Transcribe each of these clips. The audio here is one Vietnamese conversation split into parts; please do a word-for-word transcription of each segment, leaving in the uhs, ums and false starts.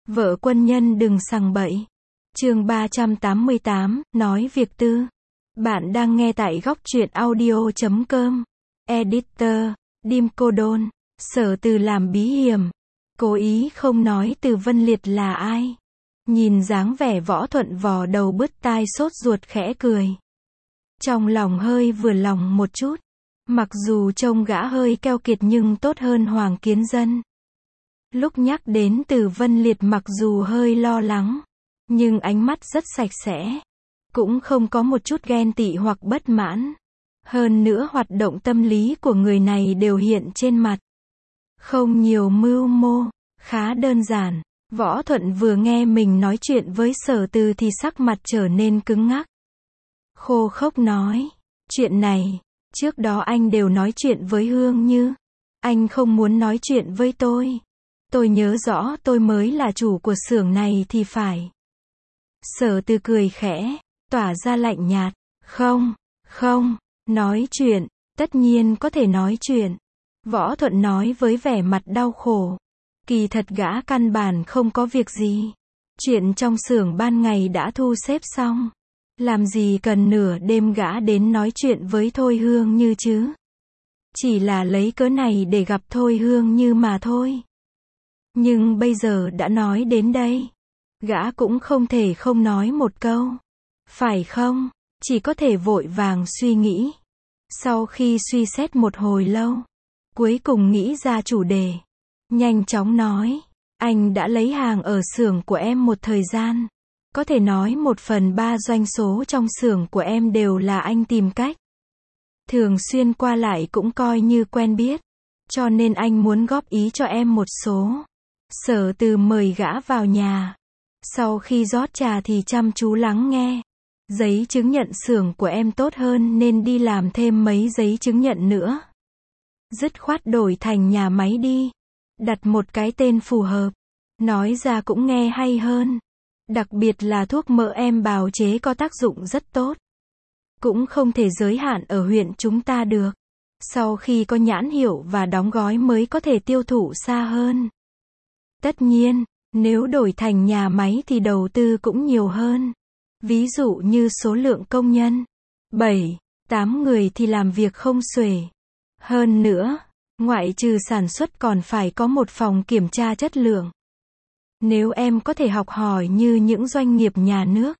Vợ quân nhân đừng sằng bậy. Chương ba trăm tám mươi tám, nói việc tư. Bạn đang nghe tại góc truyện audio chấm com. Editor, Dim Cô Đôn. Sở Từ làm bí hiểm. Cố ý không nói Từ Vân Liệt là ai. Nhìn dáng vẻ Võ Thuận vò đầu bứt tai sốt ruột khẽ cười. Trong lòng hơi vừa lòng một chút. Mặc dù trông gã hơi keo kiệt nhưng tốt hơn Hoàng Kiến Dân. Lúc nhắc đến Từ Vân Liệt mặc dù hơi lo lắng, nhưng ánh mắt rất sạch sẽ. Cũng không có một chút ghen tị hoặc bất mãn. Hơn nữa hoạt động tâm lý của người này đều hiện trên mặt. Không nhiều mưu mô, khá đơn giản. Võ Thuận vừa nghe mình nói chuyện với Sở Từ thì sắc mặt trở nên cứng ngắc. Khô khốc nói, chuyện này, trước đó anh đều nói chuyện với Hương Như. Anh không muốn nói chuyện với tôi. Tôi nhớ rõ tôi mới là chủ của xưởng này thì phải. Sở Từ cười khẽ, tỏa ra lạnh nhạt. Không, không, nói chuyện, tất nhiên có thể nói chuyện. Võ Thuận nói với vẻ mặt đau khổ. Kỳ thật gã căn bản không có việc gì. Chuyện trong xưởng ban ngày đã thu xếp xong. Làm gì cần nửa đêm gã đến nói chuyện với Thôi Hương Như chứ. Chỉ là lấy cớ này để gặp Thôi Hương Như mà thôi. Nhưng bây giờ đã nói đến đây, gã cũng không thể không nói một câu. Phải không? Chỉ có thể vội vàng suy nghĩ. Sau khi suy xét một hồi lâu, cuối cùng nghĩ ra chủ đề. Nhanh chóng nói, anh đã lấy hàng ở xưởng của em một thời gian. Có thể nói một phần ba doanh số trong xưởng của em đều là anh tìm cách. Thường xuyên qua lại cũng coi như quen biết. Cho nên anh muốn góp ý cho em một số. Sở Từ mời gã vào nhà. Sau khi rót trà thì chăm chú lắng nghe. Giấy chứng nhận xưởng của em tốt hơn nên đi làm thêm mấy giấy chứng nhận nữa. Dứt khoát đổi thành nhà máy đi. Đặt một cái tên phù hợp. Nói ra cũng nghe hay hơn. Đặc biệt là thuốc mỡ em bào chế có tác dụng rất tốt. Cũng không thể giới hạn ở huyện chúng ta được. Sau khi có nhãn hiệu và đóng gói mới có thể tiêu thụ xa hơn. Tất nhiên, nếu đổi thành nhà máy thì đầu tư cũng nhiều hơn. Ví dụ như số lượng công nhân, bảy, tám người thì làm việc không xuể. Hơn nữa, ngoại trừ sản xuất còn phải có một phòng kiểm tra chất lượng. Nếu em có thể học hỏi như những doanh nghiệp nhà nước,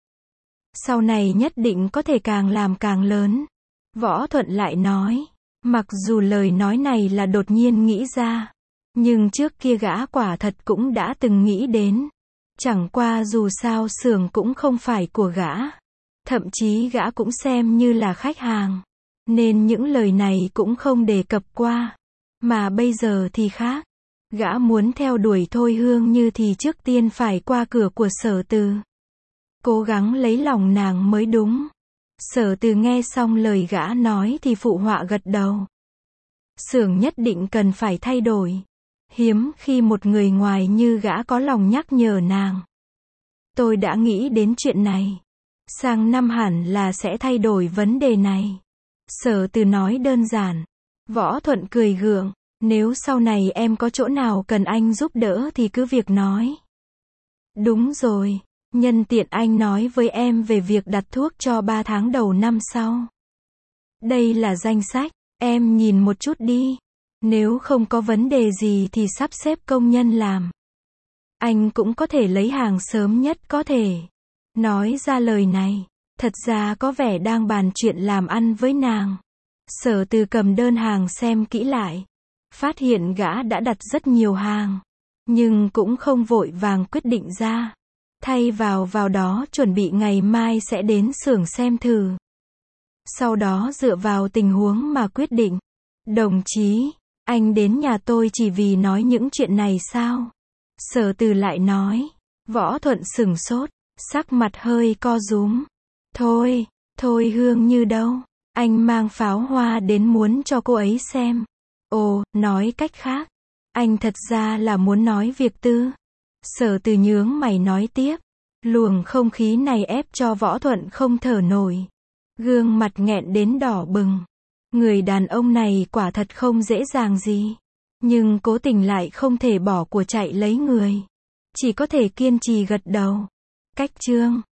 sau này nhất định có thể càng làm càng lớn. Võ Thuận lại nói, mặc dù lời nói này là đột nhiên nghĩ ra, nhưng trước kia gã quả thật cũng đã từng nghĩ đến. Chẳng qua dù sao xưởng cũng không phải của gã. Thậm chí gã cũng xem như là khách hàng. Nên những lời này cũng không đề cập qua. Mà bây giờ thì khác. Gã muốn theo đuổi Thôi Hương Như thì trước tiên phải qua cửa của Sở Từ. Cố gắng lấy lòng nàng mới đúng. Sở Từ nghe xong lời gã nói thì phụ họa gật đầu. Xưởng nhất định cần phải thay đổi. Hiếm khi một người ngoài như gã có lòng nhắc nhở nàng. Tôi đã nghĩ đến chuyện này. Sang năm hẳn là sẽ thay đổi vấn đề này. Sở Từ nói đơn giản. Võ Thuận cười gượng. Nếu sau này em có chỗ nào cần anh giúp đỡ thì cứ việc nói. Đúng rồi. Nhân tiện anh nói với em về việc đặt thuốc cho ba tháng đầu năm sau. Đây là danh sách. Em nhìn một chút đi. Nếu không có vấn đề gì thì sắp xếp công nhân làm. Anh cũng có thể lấy hàng sớm nhất có thể. Nói ra lời này, thật ra có vẻ đang bàn chuyện làm ăn với nàng. Sở Từ cầm đơn hàng xem kỹ lại. Phát hiện gã đã đặt rất nhiều hàng. Nhưng cũng không vội vàng quyết định ra. Thay vào vào đó chuẩn bị ngày mai sẽ đến xưởng xem thử. Sau đó dựa vào tình huống mà quyết định. Đồng chí, anh đến nhà tôi chỉ vì nói những chuyện này sao? Sở Từ lại nói. Võ Thuận sửng sốt, sắc mặt hơi co rúm. Thôi, Thôi Hương Như đâu? Anh mang pháo hoa đến muốn cho cô ấy xem. Ồ, nói cách khác, anh thật ra là muốn nói việc tư. Sở Từ nhướng mày nói tiếp. Luồng không khí này ép cho Võ Thuận không thở nổi. Gương mặt nghẹn đến đỏ bừng. Người đàn ông này quả thật không dễ dàng gì. Nhưng cố tình lại không thể bỏ của chạy lấy người. Chỉ có thể kiên trì gật đầu. Cách chương